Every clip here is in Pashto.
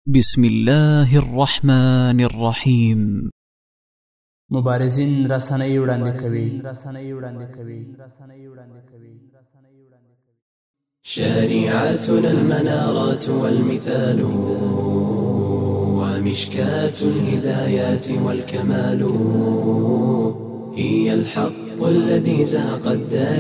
بسم الله الرحمن الرحيم. مبارزین رسنۍ وړاندې کوي. شريعتنا المنارات والمثال ومشكاة الهدايات والكمال هي الحق الذي زهق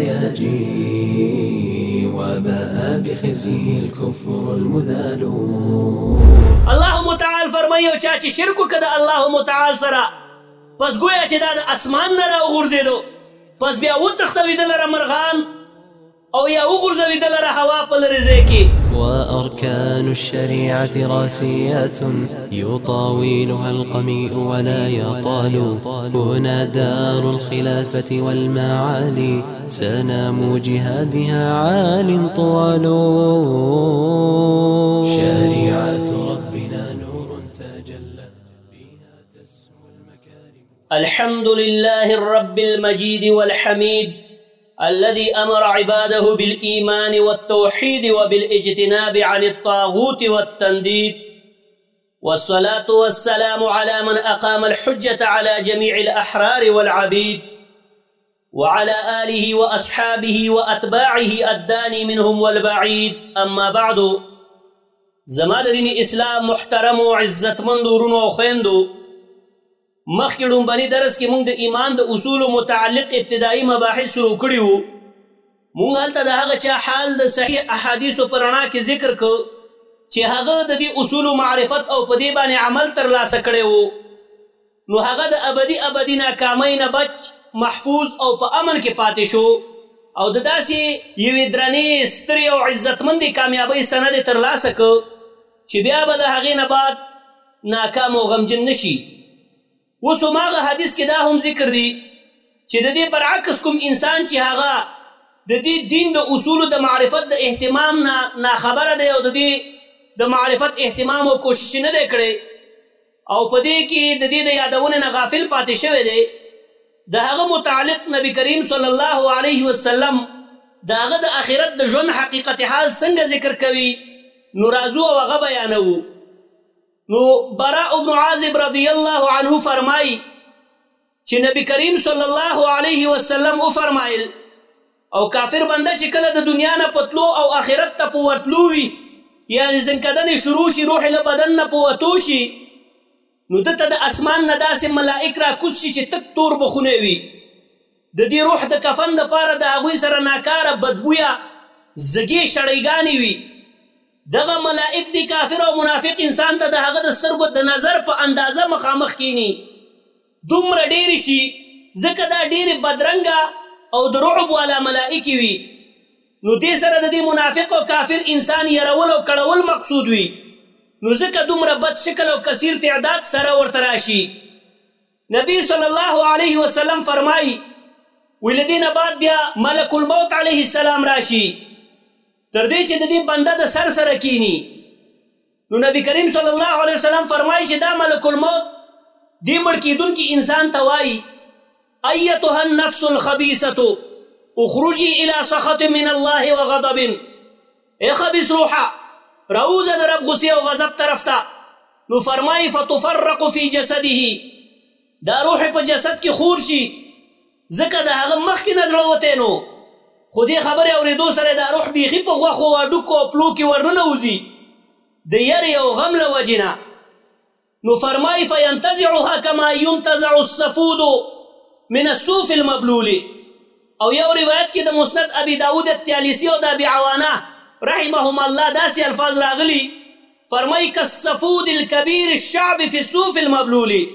الدياجي وباء بخزيه الكفر المذال. الله متعال فرمایو چا چې شرک وکړ الله متعال سره پس گویا چې دا د اسمان نه راوغورځېدو پس بیا وتښتوي د لره مرغان او یا وغورځوي د لره هوا په لرې ځای کې. وأركان الشريعة راسيات يطاويلها القميء ولا يطال هنا دار الخلافة والمعالي سنام جهادها عال طوال. شريعة ربنا نور تجلى بها تسمو المكارم. الحمد لله الرب المجيد والحميد الذي أمر عباده بالإيمان والتوحيد وبالاجتناب عن الطاغوت والتنديد، والصلاة والسلام على من أقام الحجة على جميع الأحرار والعبيد وعلى آله وأصحابه وأتباعه الداني منهم والبعيد. أما بعد، زما د دین اسلام محترم و عزتمند ورونو او خویندو، مخکې ډومبني درس کې موږ د ایمان د اصولو متعلق ابتدایي مباحث شروع کړي وو. موږ هلته د هغه چا حال د صحیح احادیثو په رڼا کې ذکر کړ چې هغه د دې اصولو معرفت او په دې باندې عمل ترلاسه کړی وو، نو هغه د ابدي ناکامۍ نه بچ محفوظ او په امن کې پاتې شو او د داسې یوې درنې سترې او عزتمندې کامیابۍ سند یې ترلاسه کړ چې بیا به د هغې نه بعد ناکام او غمجن نه شي. اوس هماغه حدیث کې دا هم ذکر دی چې د دې برعکس کوم انسان چې هغه د دې دین د اصولو د معرفت د اهتمام نه ناخبره دی او د دې د معرفت اهتمام او کوشش نه دی کړی او په دې کې د دې د یادونې نه غافل پاتې شوی دی، د هغه متعلق نبی کریم صلی الله علیه وسلم د هغه د آخرت د ژوند حقیقت حال څنګه ذکر کوي نو راځو او هغه بیانوو. نو براء بن عازب رضی الله عنه فرمای چې نبی کریم صلی الله علیه وسلم او فرمایل او کافر بنده چې کله د دنیا نه پتلو او آخرت ته په ورتلو وي یعنې زنکدنې شروع شي روح له بدن نه په وتو شي نو دته د اسمان نه داسې ملائک راکوز شي چې تک تور بخونه وي، د دې روح د کفن دپاره د هغوی سره ناکاره بدبویه زګې شړیګانې وي. دغه ملائک دی کافر او منافق انسان ته د هغه د سترګو د نظر په اندازه مخامخ کینی دومره ډېرې شي ځکه دا ډېرې بدرنګه او د رعب والا ملائکې وي، نو دې سره د دې منافق او کافر انسان یرول او کړول مقصود وي، نو ځکه دومره بد شکل او کثیر تعداد سره ورته راشي. نبی صلی الله علیه وسلم فرمایي وی له دې نه بعد بیا ملک الموت علیه السلام راشي تر دې چې د دې بنده د سر سره کینی، نو نبی کریم صلی الله علیه وسلم فرمایي چې دا ملک الموت دې مړ کېدونکي انسان ته وایي ایتها النفس الخبیثة اخرجي الى سخط من الله وغضب، ای خبیث روحه راوزه د رب غصې او غضب طرف ته. نو فرمایي فتفرق فی جسده، دا روح په جسد کې خور شي ځکه د هغه مخکې نه زړه وتی نو خو دې خبرې اورېدو سره دا روح بیخي په غوښو او هډوکو او پلو کې ورننوځي د یرې او غم له وجې نه. نو فرمایي فینتزعها کما ینتزع السفود من الصوف المبلول. او یو روایت کې د مسند ابي داود الطیالسي او د ابي عوانه رحمهم الله داسې الفاظ راغلي فرمایي کالسفود الکبیر الشعب فی الصوف المبلول.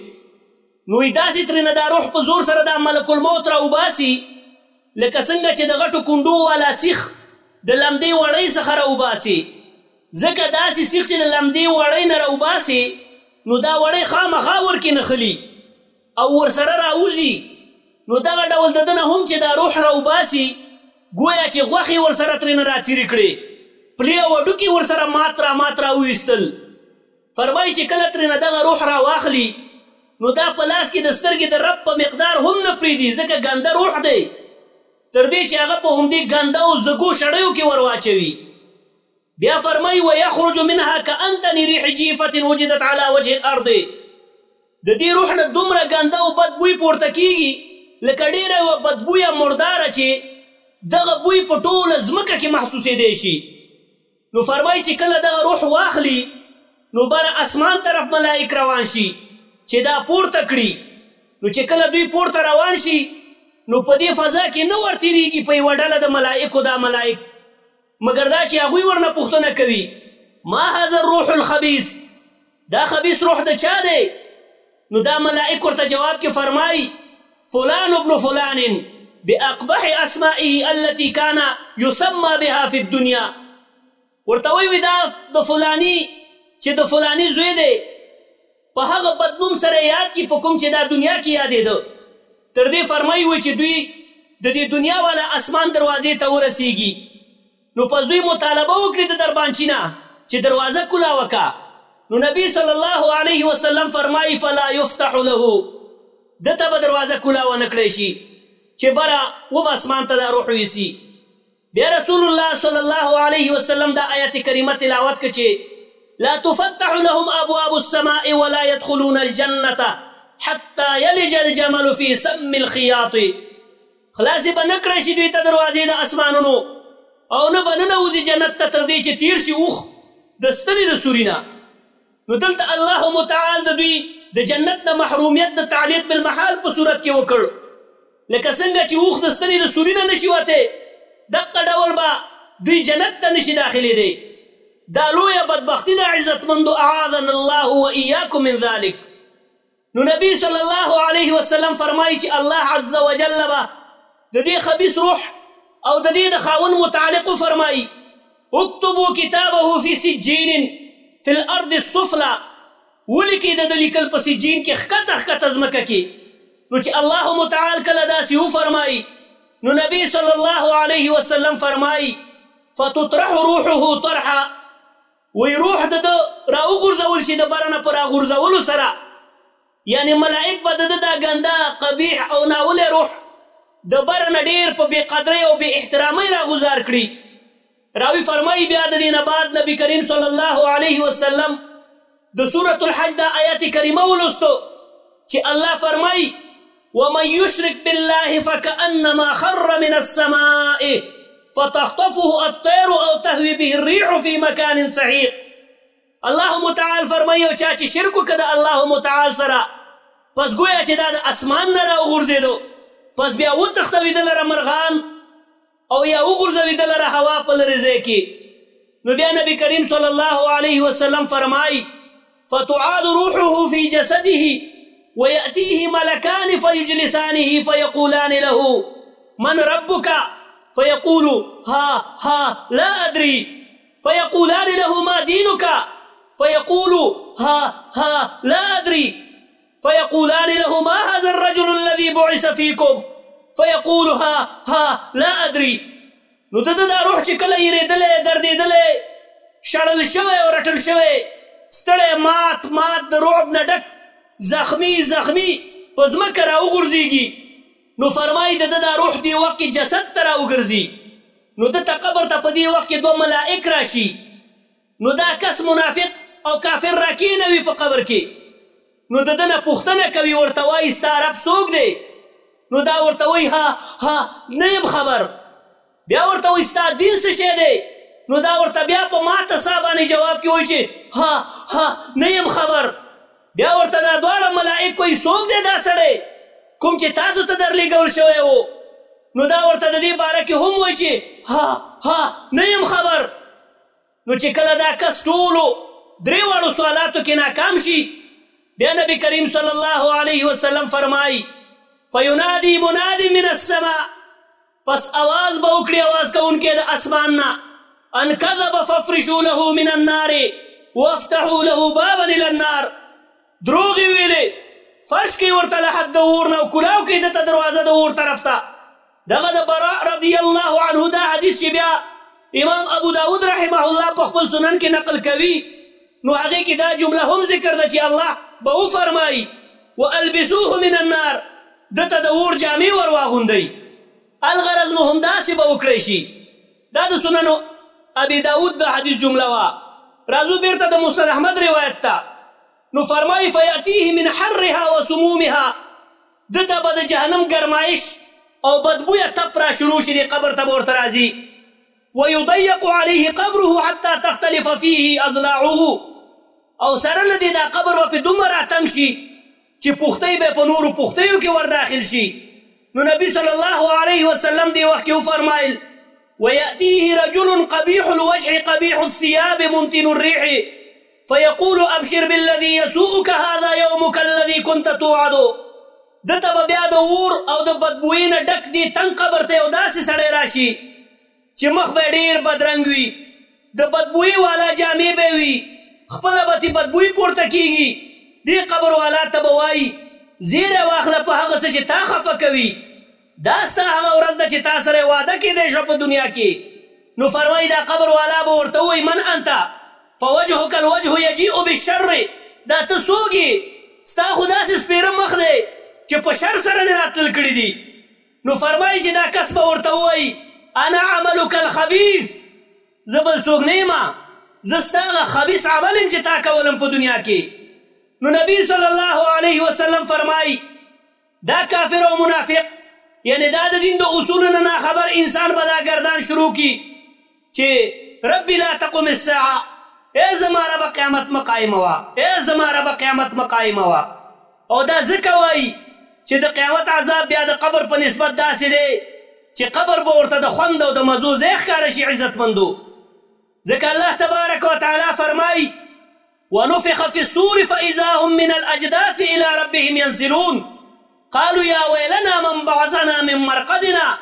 نو داسې ترېنه دا روح په زور سره دا ملک الموت راوباسي لکه څنګه چې د غټو کونډو والا سیخ د لمدې وړۍ څخه راوباسي، ځکه داسې سیخ چې د لمدې وړۍ نه راوباسي نو دا وړۍ خامخا ورکې نښلي او ورسره راوځي، نو دغه ډول د ده نه هم چې دا روح راوباسي ګویا چې غوښې ورسره ترېنه راڅیرې کړې پلې او هډوکي ورسره مات راویستل. فرمایي چې کله ترېنه دغه روح راواخلي نو دا په لاس کې د سترګې د رب په مقدار هم نه پرېږدي ځکه ګنده روح دی، تر دې چې هغه په همدې ګنده او زګو شړیو کې ور واچوي. بیا فرمای ویخرج منها کأنتن ریح جیفة وجدت على وجه الارض د دې روح نه دومره ګنده او بد بوی پورته کیږي لکه ډېره یوه بدبویه مرداره چې دغه بوی په ټوله ځمکه کې محسوسېدی شي. نو فرمایي چې کله دغه روح واخلي نو بره اسمان طرف ملائک روان شي چې دا پورته کړي. نو چې کله دوی پورته روان شي نو په دې فضا کې نه ورتېرېږي په یوه ډله د ملائکو دا ملائک، مګر دا چې هغوی ورنه پوښتنه کوي ما هذا الروح الخبیث، دا خبیث روح د چا دی؟ نو دا ملائک ورته جواب کې فرمایي فلان ابن فلان بأقبح اسمائه التي كان يسمى بها في الدنيا. ورته وایي دا د فلاني چې د فلاني زوی دی په هغه بدنوم سره یاد کړي په کوم چې دا دنیا کې یادېده. تر دې فرمایي وایي چې دوی د دې دنیا والا اسمان دروازې ته ورسیږي نو پس دوی مطالبه وکړي د دربانچي نه چې دروازه کولاوه کا. نو نبی صلی الله علیه وسلم فرمایي فلا یفتح له، دته به دروازه کولاوه نه کړی شي چې بره وب اسمان ته دا روح ویسي. بیا رسول الله صلی الله علیه وسلم دا آیت کریمه تلاوت کړه چې لا تفتح لهم ابواب السماء ولا يدخلون الجنه حتى يلج الجمل في سم الخياط. خلاصې به نه کړی شي دوی ته دروازې د اسمانونو او نه به ننوځي جنت ته تر دې چې تیر شي اوښ د ستنې د سوري نه. نو دلته الله متعال د دوی د جنت نه محرومیت د تعلیق بالمحال په صورت کې وکړ، لکه څنګه چې اوښ د ستنې د سوري نه نشي وتی دقه ډول به دوی جنت ته نشي داخلېدی. دا لویه بدبختي ده عزتمندو اعاذنا الله وإیاکم من ذلک. نو نبی صلی الله علیه وسلم فرمایي چې الله عز وجل به د دې خبیث روح او د دې د خاوند متعلق فرمایي اکتبوا کتابه فی سجین فی الارض السفلی، ولیکي د ده لیکل په سجین کې ښکته ښکته ځمکه کې. نو چې الله متعال کله داسې وفرمایي نو نبی صلی الله علیه وسلم فرمایي فتطرح روحه طرحا، وی روح د ده راوغورځول شي د بره نه په راغورځولو سره، یعنی ملائک به د ده دا ګنده قبیح او ناولی روح د بره نه ډېر په بې قدرۍ او بې احترامۍ راغوزار کړي. راوي فرمایي بیا د دې نه بعد نبي کریم صلی الله علیه وسلم د سورة الحج دا آیت کریمه ولوستو چې الله فرمایي ومن يشرك بالله فكأنما خر من السماء فتخطفه الطير او تهوي به الريح في مكان سحيق. الله متعال فرمایي او چا چې شرک وکړه د الله متعال سره پس ګویا چې دا د اسمان نه راوغورځېدو، پس بیا وتښتوي د لره مرغان او یا وغورځوي د لره هوا په لرې ځای کې. نو بیا نبي کریم صلی الله علیه وسلم فرمایي فتعاد روحه في جسده ويأتيه ملكان فيجلسانه فيقولان له من ربك فيقول ها لا أدري، فيقولان له ما دينك فيقول ها لا أدري، فيقولان له ما هذا الرجل الذي بعث فيكم فيقول ها لا أدري. نو د ده دا روح چې کله یېرېدلی دردېدلی شړل شوی او رټل شوی ستړی مات د رعب نه ډک زخمی په ځمکه راوغورځېږي. نو فرمایي د ده دا روح دې وخت کې جسد ته راوګرځي. نو ده ته قبر ته په دې وخت کې دوه ملائک راشي. نو دا کس منافق او کافر راکېنوي په قبر کې. نو د ده نه پوښتنه کوي ورته وایي ستا رب څوک دی؟ نو دا ورته وایي ها نه یم خبر. بیا ورته وایي ستا دین څه شی دی؟ نو دا ورته بیا په ماته سا باندې جواب کې وایي چې ها نه یم خبر. بیا ورته دا دواړه ملائک وایي څوک دی دا سړی کوم چې تاسو ته درلېږل شوی و؟ نو دا ورته د دې باره کې هم وایي چې ها نه یم خبر. نو چې کله دا کس ټولو درې واړو سوالاتو کې ناکام شي بیا نبی کریم صلی الله علیه وسلم فرمایي فینادي منادي من السماء، پس آواز به وکړي آواز کوونکی د اسمان نه ان کذب فافرشوا له من النار وافتحوا له بابا الى النار، دروغ یې ویلې فرش کوي ورته له حد د اور نه او کلاو کوي دته دروازه د اور طرف ته. دغه د براء رضی الله عنه دا حدیث چې بیا امام ابو داود رحمه الله په خپل سنن کې نقل کوي نو هغې کې دا جمله هم ذکر ده چې الله به وفرمایي والبسوه من النار، دته د اور جامې ور واغوندئ. الغرض نو همداسې به وکړی شي. دا د سننو ابي داود د حدیث جمله وا. راځو بیرته د مسند احمد روایت ته. نو فرمایي فیاتیه من حرها و سمومها، دته به د جهنم ګرمایش او بدبویه تپ را شروع شي، د قبر ته به ورته راځي. ویضیق علیه قبره حتی تختلف فیه اضلاعه، او سره له دې دا قبر به پې دومره راتنګ شي چې پوښتۍ به په نورو پوښتیو کې ورداخل شي. نو نبی صلی الله علیه وسلم دې وخت کې وفرمایل ويأتيه رجل قبيح الوجه قبيح الثياب ممتن الريح فيقول أبشر بالذي يسوءك هذا يومك الذي كنت توعد. دته به بیا د اور او د بدبویي نه ډک دی تنګ قبر ته یو داسې سړی راشي چې مخ به ډېر بدرنګ وي، د بدبویي والا جامې به وي، خپله به ترې بدبویي پورته کېږي. دې قبر والا ته به وایي زیری واخله په هغه څه چې تا خفه کوي، دا ستا هغه ورځ ده چې تا سره واده کېدی شوه په دنیا کې. نو فرمایي دا قبر والا به ورته ووایي من انت فوجهک الوجه یجیء بالشر، دا ته څوک یې؟ ستا خو داسې سپېره مخ دی چې په شر سره دې راتلل کړي دي. نو فرمایي چې دا کس به ورته ووایي انا عملک الخبیث، زه بل څوک نه یم، زه ستا هغه خبیث عمل یم چې تا کولم په دنیا کې. نو نبی صلی الله علیه وسلم فرمایي دا کافر او منافق، یعنی دا د دین د اصولو نه ناخبر انسان به دا ګردان شروع کی چې ربي لا تقم الساعه، ای زما ربه قیامت مه قایمه وه، ای زما ربه قیامت مه قایمه وه. او دا ځکه وایي چې د قیامت عذاب بیا د قبر په نسبت داسې دی چې قبر به ورته د خوند او د مزو ځای ښکاره شي عزتمندو. ځکه الله تبارک وتعالی فرمایي ونفخ في الصور فإذا هم من الأجداث إلى ربهم ينسلون قالوا يا ويلنا من بعثنا من مرقدنا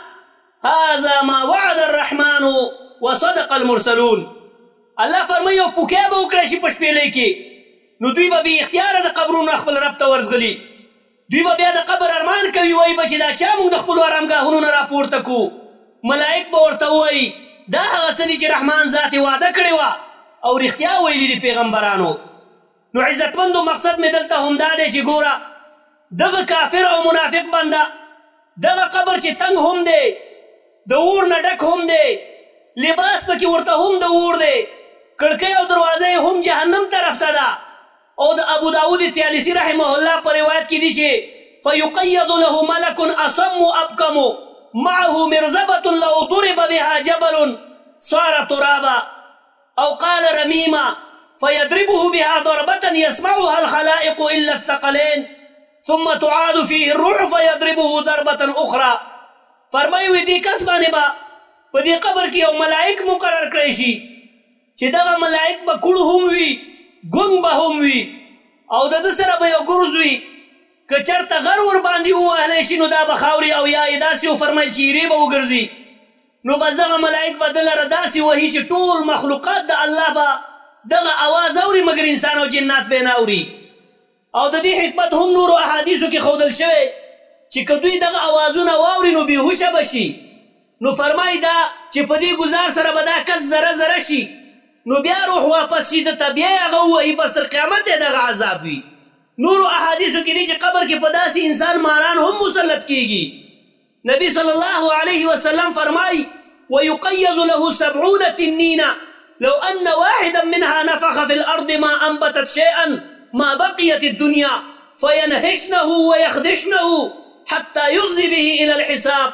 هذا ما وعد الرحمن وصدق المرسلون. الله فرمایي یو پوکی به وکړی شي په شپېلۍ کې، نو دوی به بې اختیاره د قبرونو خپل رب ته ورځغلي. دوی به بیا د قبر ارمان کوي، وایي به چې دا چا موږ د خپلو ارامګاهونو نه راپورته کړو. ملائک به ورته ووایي دا هغه څه دي چې رحمان ذات یې واده کړې وه او رښتیا ویلي دي پیغمبرانو. نو عزتمندو مقصد مې دلته همدا دی چې ګوره دغه کافر او منافق بنده دغه قبر چې تنګ هم دی، د اور نه ډک هم دی، لباس پکې ورته هم د اور دی، کړکۍ او دروازه یې هم جهنم طرف ته ده. او د ابو داود طیالسي رحمه الله په روایت کې دي چې فیقید له ملک اصم ابکم معه مرزبة لو ضرب بها جبل صار ترابا او قال رمیما فيضربه بها ضربة يسمعها الخلائق إلا الثقلين ثم تعاد فيه الروح فيضربه ضربة أخرى. فرمایي وي دې کس باندې به په دې قبر کې یو ملائک مقرر کړی شي چې دغه ملائک به کوڼ هم وي، ګونګ به هم وي، او د ده سره به یو ګرز وي. که چېرته غر ور باندې ووهلی شي نو دا به خاوري او یا یې داسې وفرمیل چې ایرې به وګرځي. نو بس دغه ملائک به ده لره داسې وهي چې ټول مخلوقات د الله به دغه اواز اوري مګر انسان او جنات به نه اوري. او د دې حکمت هم نورو احادیثو کې ښودل شوی چې که دوی دغه اوازونه واوري نو بېهوشه به شي. نو فرمایي دا چې په دې ګزار سره به دا کس زره زره شي، نو بیا روح واپس شي دته، بیا یې هغه ووهي، بس تر قیامت یې دغه عذاب وي. نورو احادیثو کې دي چې قبر کې په داسې انسان ماران هم مسلط کېږي. نبی صلی الله علیه وسلم فرمایي ويقيض له 70 تنين لو أن واحدا منها نفخ في الأرض ما أنبتت شيئا ما بقيت الدنيا فينهشنه ويخدشنه حتى يفضي به إلى الحساب.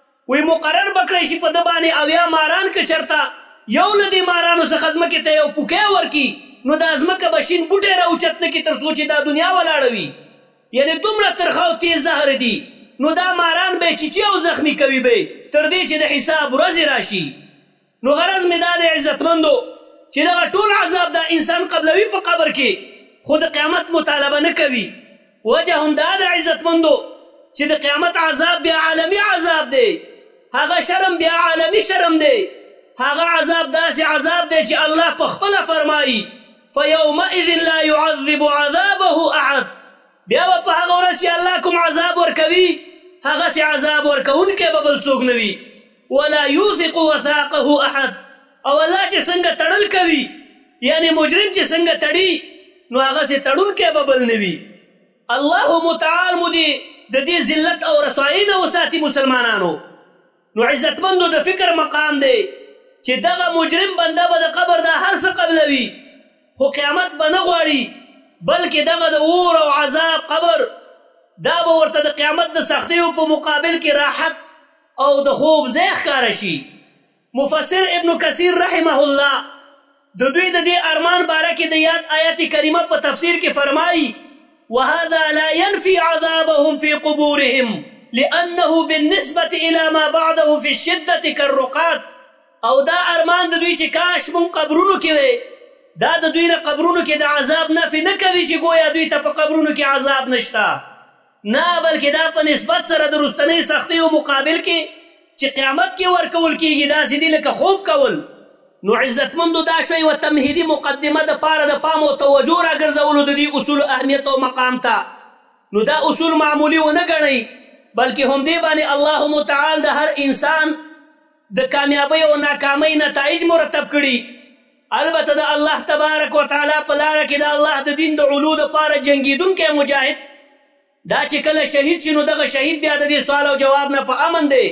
ومقرر بکړی شي په ده باندې اویا ماران که چېرته یو له دې مارانو څخه ځمکې ته یو پوکی ورکړي نو دا ځمکه به شین بوټی راوچت نه کړي تر څو چې دا دنیا ولاړه وي. یعنې دومره ترخه او تیز زهر دي. نو دا ماران به یې چیچي او زخمي کوي به تر دې چې د حساب ورځې راشي. نو غرض مې دا دی عزتمندو چې دغه ټول عذاب دا انسان قبلوي په قبر کې، خو د قیامت مطالبه نه کوي. وجه هم دا ده عزتمندو چې د قیامت عذاب بیا عالمي عذاب دی، هغه شرم بیا عالمي شرم دی. هغه عذاب داسې عذاب دی چې الله په خپله فرمایي فیومئذ لا يعذب عذابه احد. بیا به په هغه ورځ چې الله کوم عذاب ورکوي هغسې عذاب ورکوونکی به بل څوک نه وي. ولا يوثق وثاقه احد. او الله چې څنګه تړل کوي یعنی مجرم چې څنګه تړي نو هغسې تړونکی به بل نه وي. الله متعال مو دې د دې ذلت او رسوایي نه وساتي مسلمانانو. نو عزتمندو د فکر مقام دی چې دغه مجرم بنده به د قبر دا هر څه قبلوي خو قیامت به نه غواړي بلکې دغه د اور او عذاب قبر دا به ورته د قیامت د سختیو په مقابل کې راحت او د خوب ځای ښکاره شي. مفسر ابن کثیر رحمه الله د دوی د دې ارمان باره کې د یاد آیت کریمه په تفسیر کې فرمایي وهذا لا ينفي عذابهم في قبورهم لأنه بالنسبة إلى ما بعده في الشدة كالرقاد. او دا ارمان د دوی چې کاش مون قبرونو کې وي دا د دوی نه قبرونو کې د عذاب نفي نه کوي چې ګویا دوی ته په قبرونو کې عذاب نشته، نه بلکې دا په نسبت سره د رستنۍ سختیو مقابل کې چې قیامت کې ورکول کېږي داسې دي لکه خوب کول. نو عزتمندو دا شوی و تمهیدي مقدمه د پاره د پام او توجه راګرځولو د دې اصول اهمیت او مقام ته. نو دا اصول معمولی ونه ګڼئ بلکې همدې باندې الله متعال د هر انسان د کامیابۍ او ناکامۍ نتایج مرتب کړي. البته د الله تبارک وتعالی په لاره کې د الله د دین د علو دپاره جنګېدونکی مجاهد دا چې کله شهید شي نو دغه شهید بیا د دې سوال او جواب نه په امن دی.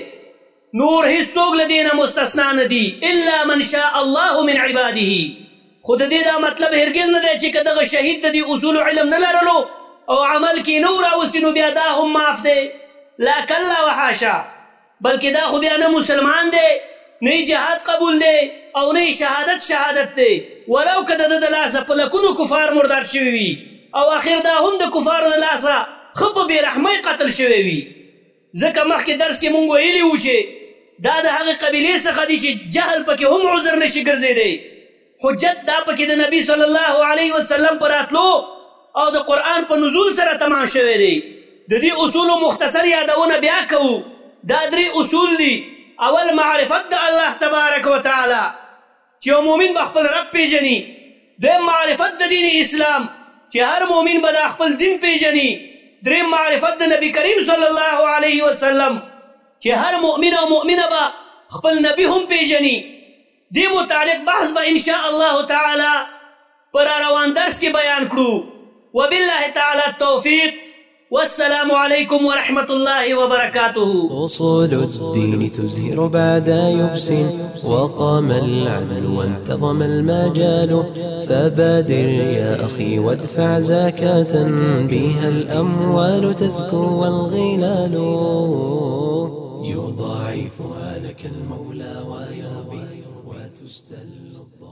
نور هیڅوک له دې نه مستثنا نه دي الا من شاء الله من عباده. خو د دې دا مطلب هرګز نه دی چې که دغه شهید د دې اصولو علم نه لرلو او عمل کې نه راوستي نو بیا دا هم معاف دی. لا کلا وحاشا، بلکې دا خو بیا نه مسلمان دی نه جهاد قبول دی او نه شهادت دی ولو که د ده د لاسه په لکونو کفار مردار شوي وي او اخر دا هم د کفارو د لاسه ښه په بېرحمۍ قتل شوی وي. ځکه مخکې درس کې مونږ ویلي وو چې دا د هغې قبیلې څخه دي چې جهل پکې هم عذر نشي ګرځېدی. حجت دا پکې د نبي صلی الله علیه وسلم په راتلو او د قرآن په نزول سره تمام شوی دی. د دې اصولو مختصر یادونه بیا کوو. دا 3 اصول دي. اول معرفت د الله تبارک وتعالی چې یو مؤمن به خپل رب پیژني. دویم معرفت د دین اسلام چې هر مؤمن به د خپل دین پیژني. دریم معرفت د نبی کریم صلی الله علیه وسلم چې هر مؤمن او مؤمنه به خپل نبی هم پیژني. دې متعلق بحث به انشاء الله تعالی پر روان درس کې بیان کړو. وبالله تعالی التوفیق والسلام عليكم ورحمة الله وبركاته. أصول الدين تزهر بعد يبس وقام العدل وانتظم المجال فبادر يا أخي وادفع زكاة بها الأموال تزكو والغلال يضاعفها لك المولى ويربي وتستل